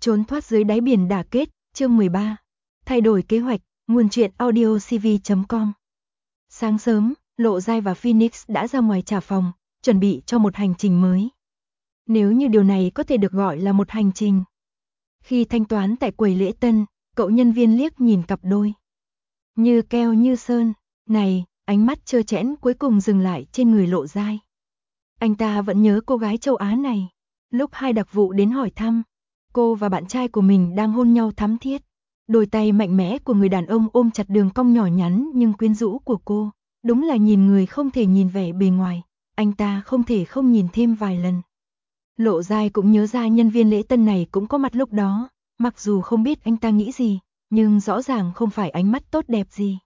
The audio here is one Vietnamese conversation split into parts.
Trốn thoát dưới đáy biển đả kết, chương 13. Thay đổi kế hoạch, nguồn truyện audiocv.com. Sáng sớm, Lộ Giai và Phoenix đã ra ngoài trả phòng, chuẩn bị cho một hành trình mới. Nếu như điều này có thể được gọi là một hành trình. Khi thanh toán tại quầy lễ tân, cậu nhân viên liếc nhìn cặp đôi. Như keo như sơn, này, ánh mắt trơ trẽn cuối cùng dừng lại trên người Lộ Giai. Anh ta vẫn nhớ cô gái châu Á này. Lúc hai đặc vụ đến hỏi thăm, cô và bạn trai của mình đang hôn nhau thắm thiết. Đôi tay mạnh mẽ của người đàn ông ôm chặt đường cong nhỏ nhắn nhưng quyến rũ của cô. Đúng là nhìn người không thể nhìn vẻ bề ngoài, anh ta không thể không nhìn thêm vài lần. Lộ Giai cũng nhớ ra nhân viên lễ tân này cũng có mặt lúc đó, mặc dù không biết anh ta nghĩ gì, nhưng rõ ràng không phải ánh mắt tốt đẹp gì.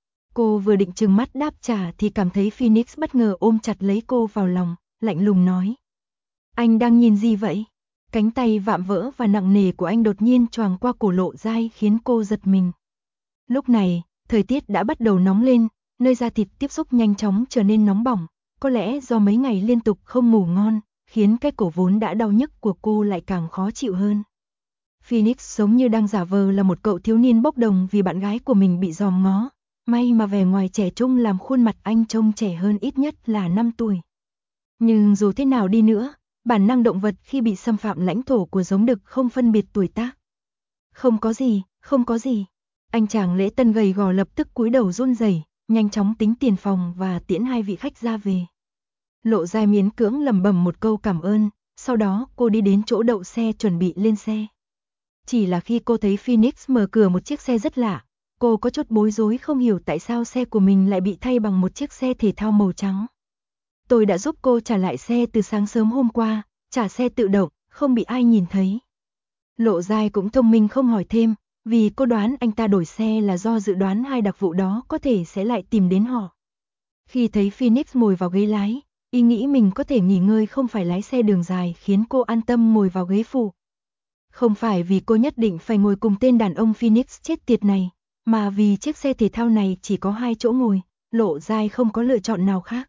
Cô vừa định trừng mắt đáp trả thì cảm thấy Phoenix bất ngờ ôm chặt lấy cô vào lòng, lạnh lùng nói. Anh đang nhìn gì vậy? Cánh tay vạm vỡ và nặng nề của anh đột nhiên choàng qua cổ Lộ Giai khiến cô giật mình. Lúc này, thời tiết đã bắt đầu nóng lên, nơi da thịt tiếp xúc nhanh chóng trở nên nóng bỏng, có lẽ do mấy ngày liên tục không ngủ ngon, khiến cái cổ vốn đã đau nhức của cô lại càng khó chịu hơn. Phoenix giống như đang giả vờ là một cậu thiếu niên bốc đồng vì bạn gái của mình bị dòm ngó, may mà vẻ ngoài trẻ trung làm khuôn mặt anh trông trẻ hơn ít nhất là 5 tuổi. Nhưng dù thế nào đi nữa, bản năng động vật khi bị xâm phạm lãnh thổ của giống đực không phân biệt tuổi tác. Không có gì, không có gì. Anh chàng lễ tân gầy gò lập tức cúi đầu run rẩy, nhanh chóng tính tiền phòng và tiễn hai vị khách ra về. Lộ Giai miễn cưỡng lẩm bẩm một câu cảm ơn, sau đó cô đi đến chỗ đậu xe chuẩn bị lên xe. Chỉ là khi cô thấy Phoenix mở cửa một chiếc xe rất lạ, cô có chút bối rối không hiểu tại sao xe của mình lại bị thay bằng một chiếc xe thể thao màu trắng. Tôi đã giúp cô trả lại xe từ sáng sớm hôm qua, trả xe tự động, không bị ai nhìn thấy. Lộ Giai cũng thông minh không hỏi thêm, vì cô đoán anh ta đổi xe là do dự đoán hai đặc vụ đó có thể sẽ lại tìm đến họ. Khi thấy Phoenix ngồi vào ghế lái, ý nghĩ mình có thể nghỉ ngơi không phải lái xe đường dài khiến cô an tâm ngồi vào ghế phụ. Không phải vì cô nhất định phải ngồi cùng tên đàn ông Phoenix chết tiệt này, mà vì chiếc xe thể thao này chỉ có 2 chỗ ngồi, Lộ Giai không có lựa chọn nào khác.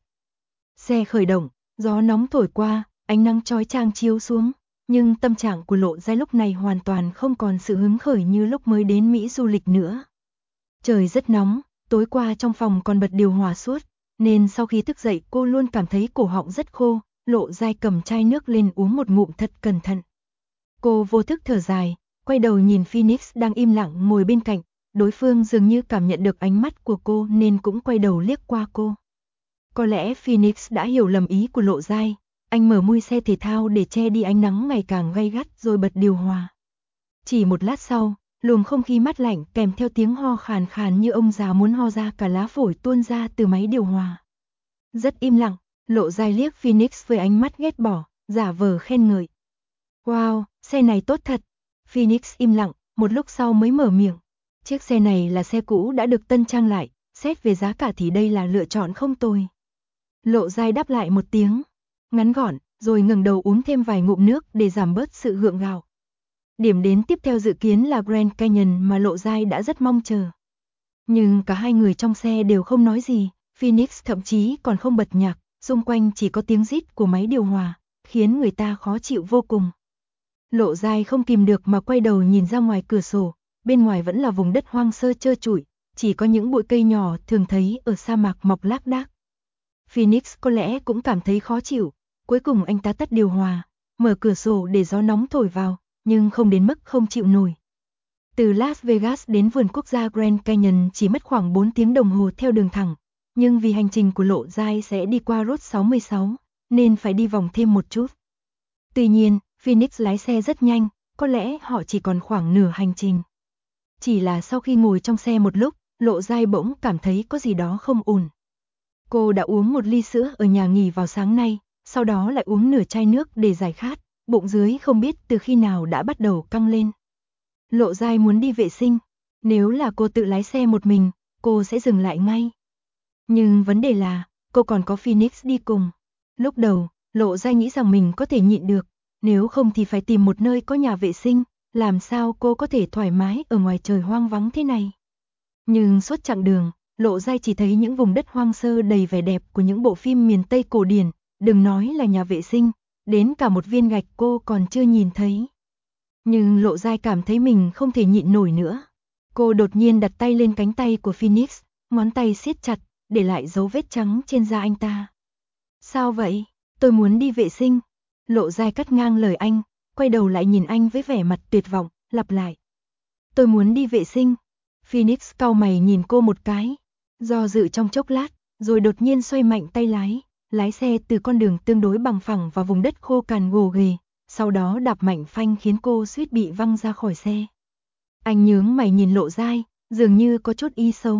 Xe khởi động, gió nóng thổi qua, ánh nắng chói chang chiếu xuống, nhưng tâm trạng của Lộ Giai lúc này hoàn toàn không còn sự hứng khởi như lúc mới đến Mỹ du lịch nữa. Trời rất nóng, tối qua trong phòng còn bật điều hòa suốt, nên sau khi thức dậy cô luôn cảm thấy cổ họng rất khô. Lộ Giai cầm chai nước lên uống một ngụm thật cẩn thận. Cô vô thức thở dài, quay đầu nhìn Phoenix đang im lặng ngồi bên cạnh, đối phương dường như cảm nhận được ánh mắt của cô nên cũng quay đầu liếc qua cô. Có lẽ Phoenix đã hiểu lầm ý của Lộ Giai, anh mở mui xe thể thao để che đi ánh nắng ngày càng gay gắt rồi bật điều hòa. Chỉ một lát sau, luồng không khí mát lạnh kèm theo tiếng ho khàn khàn như ông già muốn ho ra cả lá phổi tuôn ra từ máy điều hòa. Rất im lặng, Lộ Giai liếc Phoenix với ánh mắt ghét bỏ, giả vờ khen ngợi. Wow, xe này tốt thật. Phoenix im lặng, một lúc sau mới mở miệng. Chiếc xe này là xe cũ đã được tân trang lại, xét về giá cả thì đây là lựa chọn không tồi. Lộ Giai đáp lại một tiếng, ngắn gọn, rồi ngẩng đầu uống thêm vài ngụm nước để giảm bớt sự gượng gạo. Điểm đến tiếp theo dự kiến là Grand Canyon mà Lộ Giai đã rất mong chờ. Nhưng cả hai người trong xe đều không nói gì, Phoenix thậm chí còn không bật nhạc, xung quanh chỉ có tiếng rít của máy điều hòa, khiến người ta khó chịu vô cùng. Lộ Giai không kìm được mà quay đầu nhìn ra ngoài cửa sổ, bên ngoài vẫn là vùng đất hoang sơ trơ trụi, chỉ có những bụi cây nhỏ thường thấy ở sa mạc mọc lác đác. Phoenix có lẽ cũng cảm thấy khó chịu, cuối cùng anh ta tắt điều hòa, mở cửa sổ để gió nóng thổi vào, nhưng không đến mức không chịu nổi. Từ Las Vegas đến vườn quốc gia Grand Canyon chỉ mất khoảng 4 tiếng đồng hồ theo đường thẳng, nhưng vì hành trình của Lộ Giai sẽ đi qua Route 66, nên phải đi vòng thêm một chút. Tuy nhiên, Phoenix lái xe rất nhanh, có lẽ họ chỉ còn khoảng nửa hành trình. Chỉ là sau khi ngồi trong xe một lúc, Lộ Giai bỗng cảm thấy có gì đó không ổn. Cô đã uống một ly sữa ở nhà nghỉ vào sáng nay, sau đó lại uống nửa chai nước để giải khát, bụng dưới không biết từ khi nào đã bắt đầu căng lên. Lộ Giai muốn đi vệ sinh, nếu là cô tự lái xe một mình, cô sẽ dừng lại ngay. Nhưng vấn đề là, cô còn có Phoenix đi cùng. Lúc đầu, Lộ Giai nghĩ rằng mình có thể nhịn được, nếu không thì phải tìm một nơi có nhà vệ sinh, làm sao cô có thể thoải mái ở ngoài trời hoang vắng thế này. Nhưng suốt chặng đường, Lộ Giai chỉ thấy những vùng đất hoang sơ đầy vẻ đẹp của những bộ phim miền Tây cổ điển, đừng nói là nhà vệ sinh, đến cả một viên gạch cô còn chưa nhìn thấy. Nhưng Lộ Giai cảm thấy mình không thể nhịn nổi nữa. Cô đột nhiên đặt tay lên cánh tay của Phoenix, ngón tay siết chặt, để lại dấu vết trắng trên da anh ta. Sao vậy? Tôi muốn đi vệ sinh. Lộ Giai cắt ngang lời anh, quay đầu lại nhìn anh với vẻ mặt tuyệt vọng, lặp lại. Tôi muốn đi vệ sinh. Phoenix cau mày nhìn cô một cái, do dự trong chốc lát, rồi đột nhiên xoay mạnh tay lái xe từ con đường tương đối bằng phẳng vào vùng đất khô cằn gồ ghề, sau đó đạp mạnh phanh khiến cô suýt bị văng ra khỏi xe. Anh nhướng mày nhìn Lộ Giai, dường như có chút ý xấu.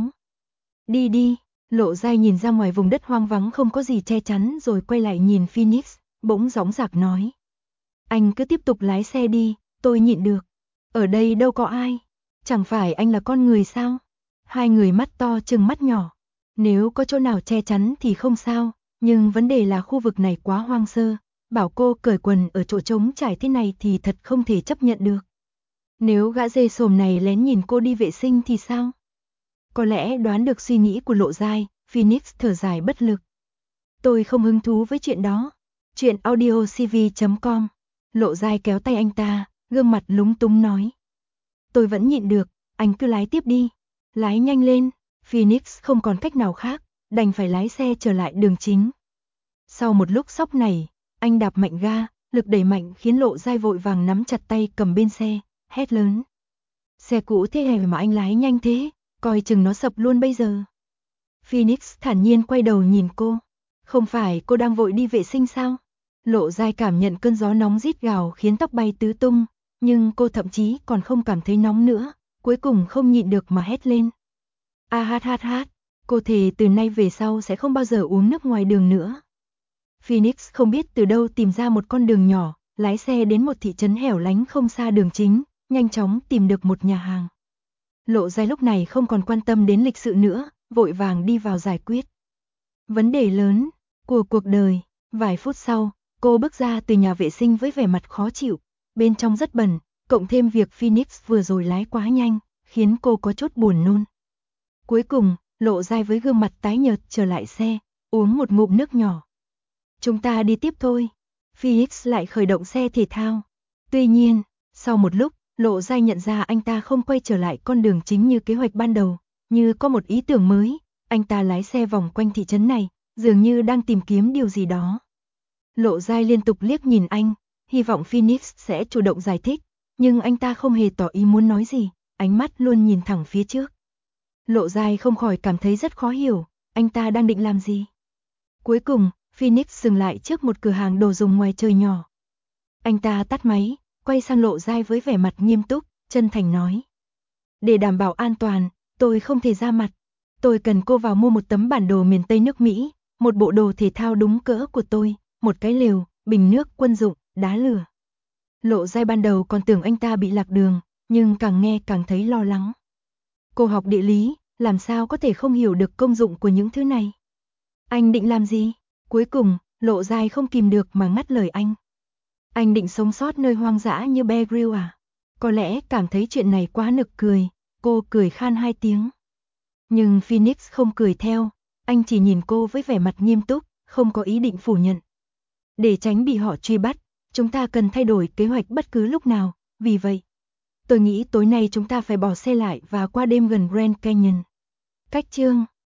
Đi đi, Lộ Giai nhìn ra ngoài vùng đất hoang vắng không có gì che chắn rồi quay lại nhìn Phoenix, bỗng dõng dạc nói. Anh cứ tiếp tục lái xe đi, tôi nhịn được. Ở đây đâu có ai. Chẳng phải anh là con người sao? Hai người mắt to trừng mắt nhỏ. Nếu có chỗ nào che chắn thì không sao, nhưng vấn đề là khu vực này quá hoang sơ. Bảo cô cởi quần ở chỗ trống trải thế này thì thật không thể chấp nhận được. Nếu gã dê sồm này lén nhìn cô đi vệ sinh thì sao? Có lẽ đoán được suy nghĩ của Lộ Giai, Phoenix thở dài bất lực. Tôi không hứng thú với chuyện đó. Chuyện audiocv.com. Lộ Giai kéo tay anh ta, gương mặt lúng túng nói. Tôi vẫn nhịn được, anh cứ lái tiếp đi. Lái nhanh lên. Phoenix không còn cách nào khác, đành phải lái xe trở lại đường chính. Sau một lúc sóc nảy, anh đạp mạnh ga, lực đẩy mạnh khiến Lộ Giai vội vàng nắm chặt tay cầm bên xe, hét lớn. Xe cũ thế hè mà anh lái nhanh thế, coi chừng nó sập luôn bây giờ. Phoenix thản nhiên quay đầu nhìn cô. Không phải cô đang vội đi vệ sinh sao? Lộ Giai cảm nhận cơn gió nóng rít gào khiến tóc bay tứ tung, nhưng cô thậm chí còn không cảm thấy nóng nữa, cuối cùng không nhịn được mà hét lên. A hát hát hát, cô thề từ nay về sau sẽ không bao giờ uống nước ngoài đường nữa. Phoenix không biết từ đâu tìm ra một con đường nhỏ, lái xe đến một thị trấn hẻo lánh không xa đường chính, nhanh chóng tìm được một nhà hàng. Lộ Giai lúc này không còn quan tâm đến lịch sự nữa, vội vàng đi vào giải quyết vấn đề lớn của cuộc đời. Vài phút sau, cô bước ra từ nhà vệ sinh với vẻ mặt khó chịu, bên trong rất bẩn, cộng thêm việc Phoenix vừa rồi lái quá nhanh, khiến cô có chút buồn nôn. Cuối cùng, Lộ Giai với gương mặt tái nhợt trở lại xe, uống một ngụm nước nhỏ. Chúng ta đi tiếp thôi. Phoenix lại khởi động xe thể thao. Tuy nhiên, sau một lúc, Lộ Giai nhận ra anh ta không quay trở lại con đường chính như kế hoạch ban đầu, như có một ý tưởng mới, anh ta lái xe vòng quanh thị trấn này, dường như đang tìm kiếm điều gì đó. Lộ Giai liên tục liếc nhìn anh, hy vọng Phoenix sẽ chủ động giải thích, nhưng anh ta không hề tỏ ý muốn nói gì, ánh mắt luôn nhìn thẳng phía trước. Lộ Giai không khỏi cảm thấy rất khó hiểu, anh ta đang định làm gì. Cuối cùng, Phoenix dừng lại trước một cửa hàng đồ dùng ngoài trời nhỏ. Anh ta tắt máy, quay sang Lộ Giai với vẻ mặt nghiêm túc, chân thành nói. Để đảm bảo an toàn, tôi không thể ra mặt. Tôi cần cô vào mua một tấm bản đồ miền Tây nước Mỹ, một bộ đồ thể thao đúng cỡ của tôi, một cái lều, bình nước quân dụng, đá lửa. Lộ Giai ban đầu còn tưởng anh ta bị lạc đường, nhưng càng nghe càng thấy lo lắng. Cô học địa lý, làm sao có thể không hiểu được công dụng của những thứ này? Anh định làm gì? Cuối cùng, Lộ Giai không kìm được mà ngắt lời anh. Anh định sống sót nơi hoang dã như Bear Grylls à? Có lẽ cảm thấy chuyện này quá nực cười, cô cười khan 2 tiếng. Nhưng Phoenix không cười theo, anh chỉ nhìn cô với vẻ mặt nghiêm túc, không có ý định phủ nhận. Để tránh bị họ truy bắt, chúng ta cần thay đổi kế hoạch bất cứ lúc nào, vì vậy, tôi nghĩ tối nay chúng ta phải bỏ xe lại và qua đêm gần Grand Canyon. Cách chương